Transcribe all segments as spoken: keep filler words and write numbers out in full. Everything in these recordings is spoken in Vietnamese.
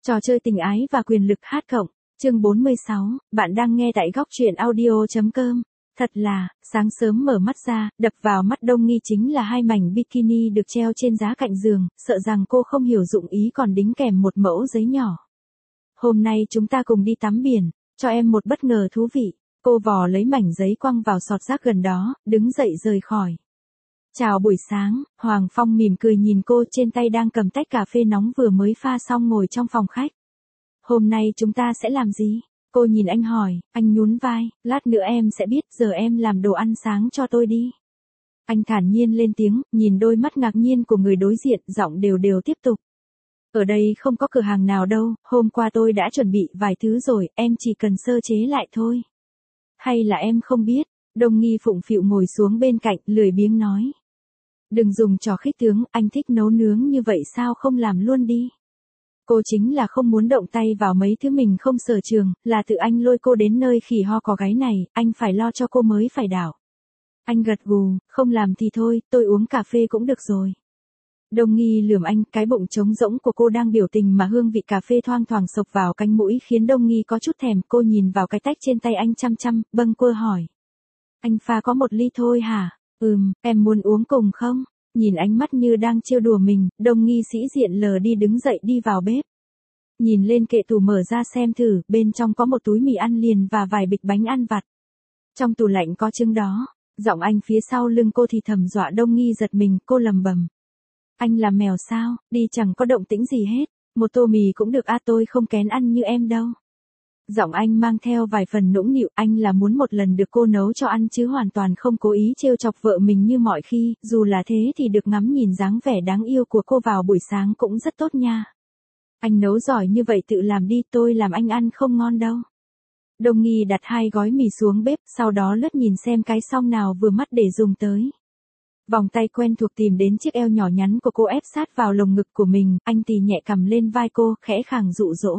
Trò chơi tình ái và quyền lực hát cộng, chương bốn mươi sáu, bạn đang nghe tại góc truyện audio.com. Thật là, sáng sớm mở mắt ra, đập vào mắt Đông Nghi chính là hai mảnh bikini được treo trên giá cạnh giường, sợ rằng cô không hiểu dụng ý còn đính kèm một mẫu giấy nhỏ. Hôm nay chúng ta cùng đi tắm biển, cho em một bất ngờ thú vị. Cô vò lấy mảnh giấy quăng vào sọt rác gần đó, đứng dậy rời khỏi. Chào buổi sáng, Hoàng Phong mỉm cười nhìn cô, trên tay đang cầm tách cà phê nóng vừa mới pha xong ngồi trong phòng khách. Hôm nay chúng ta sẽ làm gì? Cô nhìn anh hỏi, anh nhún vai, lát nữa em sẽ biết, giờ em làm đồ ăn sáng cho tôi đi. Anh thản nhiên lên tiếng, nhìn đôi mắt ngạc nhiên của người đối diện, giọng đều đều tiếp tục. Ở đây không có cửa hàng nào đâu, hôm qua tôi đã chuẩn bị vài thứ rồi, em chỉ cần sơ chế lại thôi. Hay là em không biết? Đông Nghi phụng phịu ngồi xuống bên cạnh, lười biếng nói. Đừng dùng trò khích tướng, anh thích nấu nướng như vậy sao không làm luôn đi. Cô chính là không muốn động tay vào mấy thứ mình không sở trường, là tự anh lôi cô đến nơi khỉ ho có gáy này, anh phải lo cho cô mới phải đảo. Anh gật gù, không làm thì thôi, tôi uống cà phê cũng được rồi. Đông Nghi lườm anh, cái bụng trống rỗng của cô đang biểu tình mà hương vị cà phê thoang thoảng sộc vào cánh mũi khiến Đông Nghi có chút thèm. Cô nhìn vào cái tách trên tay anh chăm chăm, bâng quơ hỏi. Anh pha có một ly thôi hả? Ừm, em muốn uống cùng không? Nhìn ánh mắt như đang trêu đùa mình, Đông Nghi sĩ diện lờ đi đứng dậy đi vào bếp. Nhìn lên kệ tủ mở ra xem thử, bên trong có một túi mì ăn liền và vài bịch bánh ăn vặt. Trong tủ lạnh có trứng đó. Giọng anh phía sau lưng cô thì thầm dọa Đông Nghi giật mình, cô lầm bầm. Anh là mèo sao, đi chẳng có động tĩnh gì hết, một tô mì cũng được à, tôi không kén ăn như em đâu. Giọng anh mang theo vài phần nũng nịu, anh là muốn một lần được cô nấu cho ăn chứ hoàn toàn không cố ý trêu chọc vợ mình như mọi khi, dù là thế thì được ngắm nhìn dáng vẻ đáng yêu của cô vào buổi sáng cũng rất tốt nha. Anh nấu giỏi như vậy tự làm đi, tôi làm anh ăn không ngon đâu. Đông Nghi đặt hai gói mì xuống bếp, sau đó lướt nhìn xem cái xong nào vừa mắt để dùng tới. Vòng tay quen thuộc tìm đến chiếc eo nhỏ nhắn của cô ép sát vào lồng ngực của mình, anh tì nhẹ cầm lên vai cô, khẽ khàng dụ dỗ.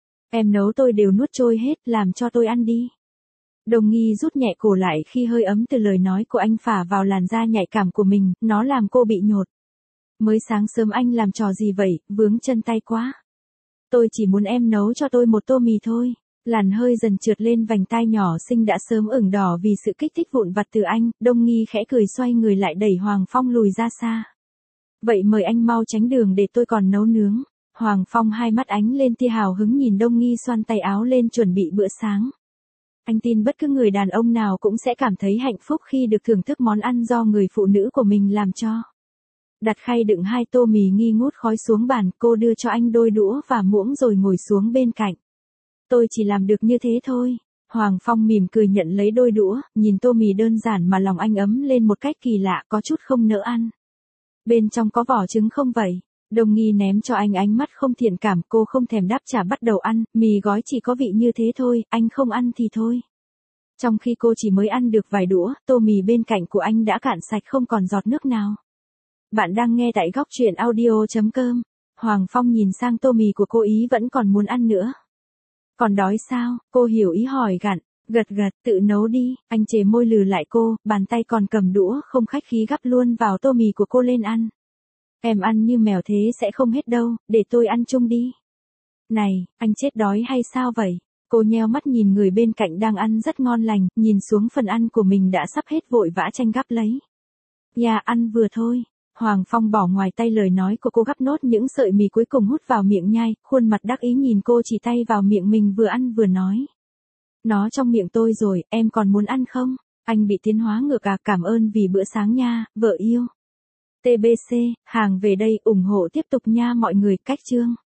Em nấu tôi đều nuốt trôi hết, làm cho tôi ăn đi. Đông Nghi rút nhẹ cổ lại khi hơi ấm từ lời nói của anh phả vào làn da nhạy cảm của mình, nó làm cô bị nhột. Mới sáng sớm anh làm trò gì vậy, vướng chân tay quá. Tôi chỉ muốn em nấu cho tôi một tô mì thôi. Làn hơi dần trượt lên vành tai nhỏ xinh đã sớm ửng đỏ vì sự kích thích vụn vặt từ anh, Đông Nghi khẽ cười xoay người lại đẩy Hoàng Phong lùi ra xa. Vậy mời anh mau tránh đường để tôi còn nấu nướng. Hoàng Phong hai mắt ánh lên tia hào hứng nhìn Đông Nghi xoăn tay áo lên chuẩn bị bữa sáng. Anh tin bất cứ người đàn ông nào cũng sẽ cảm thấy hạnh phúc khi được thưởng thức món ăn do người phụ nữ của mình làm cho. Đặt khay đựng hai tô mì nghi ngút khói xuống bàn, cô đưa cho anh đôi đũa và muỗng rồi ngồi xuống bên cạnh. Tôi chỉ làm được như thế thôi. Hoàng Phong mỉm cười nhận lấy đôi đũa, nhìn tô mì đơn giản mà lòng anh ấm lên một cách kỳ lạ, có chút không nỡ ăn. Bên trong có vỏ trứng không vậy? Đông Nghi ném cho anh ánh mắt không thiện cảm, cô không thèm đáp trả bắt đầu ăn, mì gói chỉ có vị như thế thôi, anh không ăn thì thôi. Trong khi cô chỉ mới ăn được vài đũa, tô mì bên cạnh của anh đã cạn sạch không còn giọt nước nào. Bạn đang nghe tại góc truyện audio.com. Hoàng Phong nhìn sang tô mì của cô, ý vẫn còn muốn ăn nữa. Còn đói sao? Cô hiểu ý hỏi gặn, gật gật, tự nấu đi, anh chề môi lừ lại cô, bàn tay còn cầm đũa không khách khí gắp luôn vào tô mì của cô lên ăn. Em ăn như mèo thế sẽ không hết đâu, để tôi ăn chung đi. Này, anh chết đói hay sao vậy? Cô nheo mắt nhìn người bên cạnh đang ăn rất ngon lành, nhìn xuống phần ăn của mình đã sắp hết vội vã tranh gắp lấy. Dạ ăn vừa thôi. Hoàng Phong bỏ ngoài tay lời nói của cô, gắp nốt những sợi mì cuối cùng hút vào miệng nhai, khuôn mặt đắc ý nhìn cô chỉ tay vào miệng mình vừa ăn vừa nói. Nó trong miệng tôi rồi, em còn muốn ăn không? Anh bị tiến hóa ngược à, cảm ơn vì bữa sáng nha, vợ yêu. tê bê xê, hàng về đây ủng hộ tiếp tục nha mọi người, cách chương.